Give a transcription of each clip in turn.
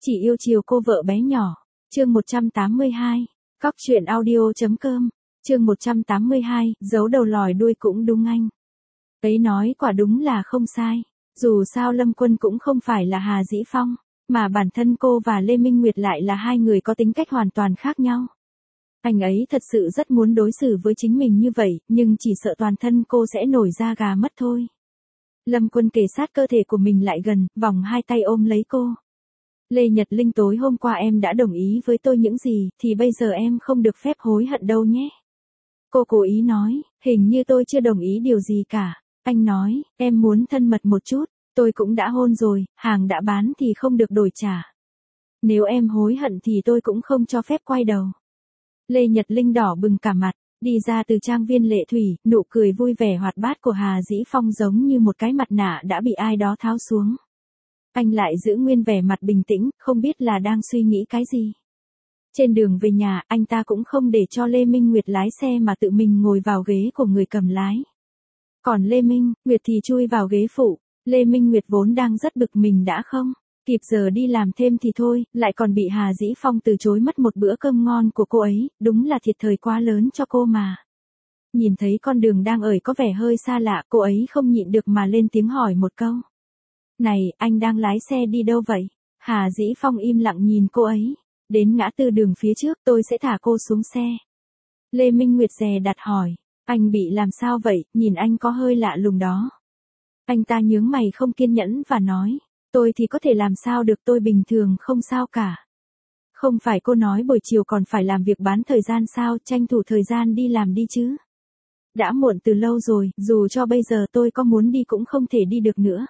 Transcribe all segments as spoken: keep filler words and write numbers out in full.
Chỉ yêu chiều cô vợ bé nhỏ. Chương một trăm tám mươi hai. Cóc truyện audio.com. Chương một trăm tám mươi hai, giấu đầu lòi đuôi cũng đúng anh. Ấy nói quả đúng là không sai. Dù sao Lâm Quân cũng không phải là Hà Dĩ Phong, mà bản thân cô và Lê Minh Nguyệt lại là hai người có tính cách hoàn toàn khác nhau. Anh ấy thật sự rất muốn đối xử với chính mình như vậy, nhưng chỉ sợ toàn thân cô sẽ nổi da gà mất thôi. Lâm Quân kề sát cơ thể của mình lại gần, vòng hai tay ôm lấy cô. Lê Nhật Linh, tối hôm qua em đã đồng ý với tôi những gì, thì bây giờ em không được phép hối hận đâu nhé. Cô cố ý nói, hình như tôi chưa đồng ý điều gì cả. Anh nói, em muốn thân mật một chút, tôi cũng đã hôn rồi, hàng đã bán thì không được đổi trả. Nếu em hối hận thì tôi cũng không cho phép quay đầu. Lê Nhật Linh đỏ bừng cả mặt, đi ra từ trang viên Lệ Thủy, nụ cười vui vẻ hoạt bát của Hà Dĩ Phong giống như một cái mặt nạ đã bị ai đó tháo xuống. Anh lại giữ nguyên vẻ mặt bình tĩnh, không biết là đang suy nghĩ cái gì. Trên đường về nhà, anh ta cũng không để cho Lê Minh Nguyệt lái xe mà tự mình ngồi vào ghế của người cầm lái. Còn Lê Minh Nguyệt thì chui vào ghế phụ. Lê Minh Nguyệt vốn đang rất bực mình đã không kịp giờ đi làm thêm thì thôi, lại còn bị Hà Dĩ Phong từ chối mất một bữa cơm ngon của cô ấy, đúng là thiệt thòi quá lớn cho cô mà. Nhìn thấy con đường đang ởi có vẻ hơi xa lạ, cô ấy không nhịn được mà lên tiếng hỏi một câu. Này, anh đang lái xe đi đâu vậy? Hà Dĩ Phong im lặng nhìn cô ấy. Đến ngã tư đường phía trước, tôi sẽ thả cô xuống xe. Lê Minh Nguyệt dè đặt hỏi. Anh bị làm sao vậy, nhìn anh có hơi lạ lùng đó. Anh ta nhướng mày không kiên nhẫn và nói. Tôi thì có thể làm sao được, tôi bình thường không sao cả. Không phải cô nói buổi chiều còn phải làm việc bán thời gian sao, tranh thủ thời gian đi làm đi chứ. Đã muộn từ lâu rồi, dù cho bây giờ tôi có muốn đi cũng không thể đi được nữa.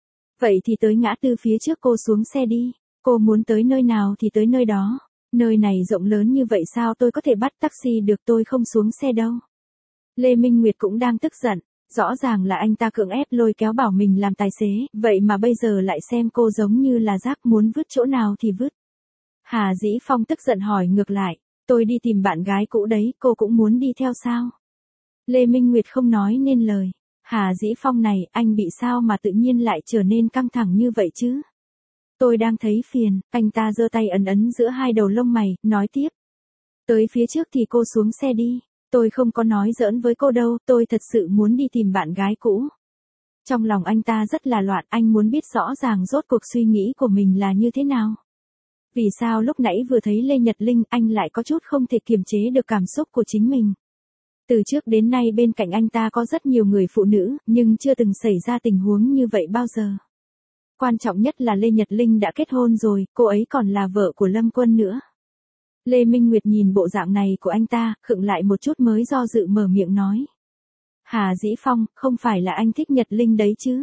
Vậy thì tới ngã tư phía trước cô xuống xe đi. Cô muốn tới nơi nào thì tới nơi đó. Nơi này rộng lớn như vậy sao tôi có thể bắt taxi được, tôi không xuống xe đâu. Lê Minh Nguyệt cũng đang tức giận. Rõ ràng là anh ta cưỡng ép lôi kéo bảo mình làm tài xế, vậy mà bây giờ lại xem cô giống như là rác, muốn vứt chỗ nào thì vứt. Hà Dĩ Phong tức giận hỏi ngược lại, tôi đi tìm bạn gái cũ đấy, cô cũng muốn đi theo sao? Lê Minh Nguyệt không nói nên lời. Hà Dĩ Phong này, anh bị sao mà tự nhiên lại trở nên căng thẳng như vậy chứ? Tôi đang thấy phiền. Anh ta giơ tay ấn ấn giữa hai đầu lông mày, nói tiếp. Tới phía trước thì cô xuống xe đi. Tôi không có nói giỡn với cô đâu, tôi thật sự muốn đi tìm bạn gái cũ. Trong lòng anh ta rất là loạn, anh muốn biết rõ ràng rốt cuộc suy nghĩ của mình là như thế nào. Vì sao lúc nãy vừa thấy Lê Nhật Linh, anh lại có chút không thể kiềm chế được cảm xúc của chính mình. Từ trước đến nay bên cạnh anh ta có rất nhiều người phụ nữ, nhưng chưa từng xảy ra tình huống như vậy bao giờ. Quan trọng nhất là Lê Nhật Linh đã kết hôn rồi, cô ấy còn là vợ của Lâm Quân nữa. Lê Minh Nguyệt nhìn bộ dạng này của anh ta, khựng lại một chút mới do dự mở miệng nói. Hà Dĩ Phong, không phải là anh thích Nhật Linh đấy chứ?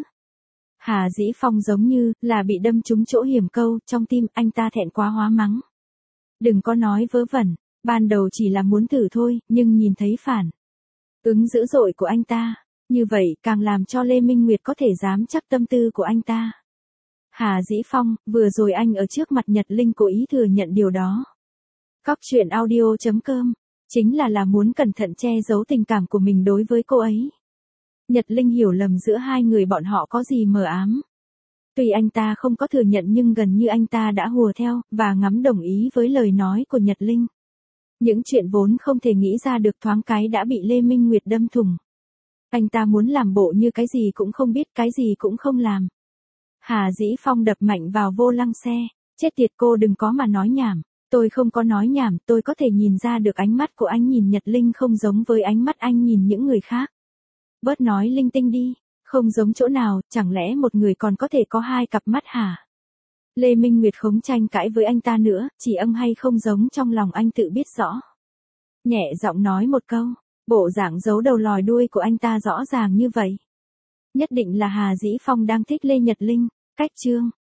Hà Dĩ Phong giống như là bị đâm trúng chỗ hiểm câu, trong tim anh ta thẹn quá hóa mắng. Đừng có nói vớ vẩn, ban đầu chỉ là muốn thử thôi, nhưng nhìn thấy phản ứng dữ dội của anh ta, như vậy càng làm cho Lê Minh Nguyệt có thể dám chắc tâm tư của anh ta. Hà Dĩ Phong, vừa rồi anh ở trước mặt Nhật Linh cố ý thừa nhận điều đó. Cóc truyện audio.com, chính là là muốn cẩn thận che giấu tình cảm của mình đối với cô ấy. Nhật Linh hiểu lầm giữa hai người bọn họ có gì mờ ám. Tuy anh ta không có thừa nhận nhưng gần như anh ta đã hùa theo, và ngắm đồng ý với lời nói của Nhật Linh. Những chuyện vốn không thể nghĩ ra được thoáng cái đã bị Lê Minh Nguyệt đâm thủng. Anh ta muốn làm bộ như cái gì cũng không biết, cái gì cũng không làm. Hà Dĩ Phong đập mạnh vào vô lăng xe. Chết tiệt, cô đừng có mà nói nhảm. Tôi không có nói nhảm, tôi có thể nhìn ra được ánh mắt của anh nhìn Nhật Linh không giống với ánh mắt anh nhìn những người khác. Bớt nói linh tinh đi, không giống chỗ nào, chẳng lẽ một người còn có thể có hai cặp mắt hả? Lê Minh Nguyệt không tranh cãi với anh ta nữa, chỉ âm hay không giống trong lòng anh tự biết rõ. Nhẹ giọng nói một câu, bộ dạng giấu đầu lòi đuôi của anh ta rõ ràng như vậy. Nhất định là Hà Dĩ Phong đang thích Lê Nhật Linh. Cách chương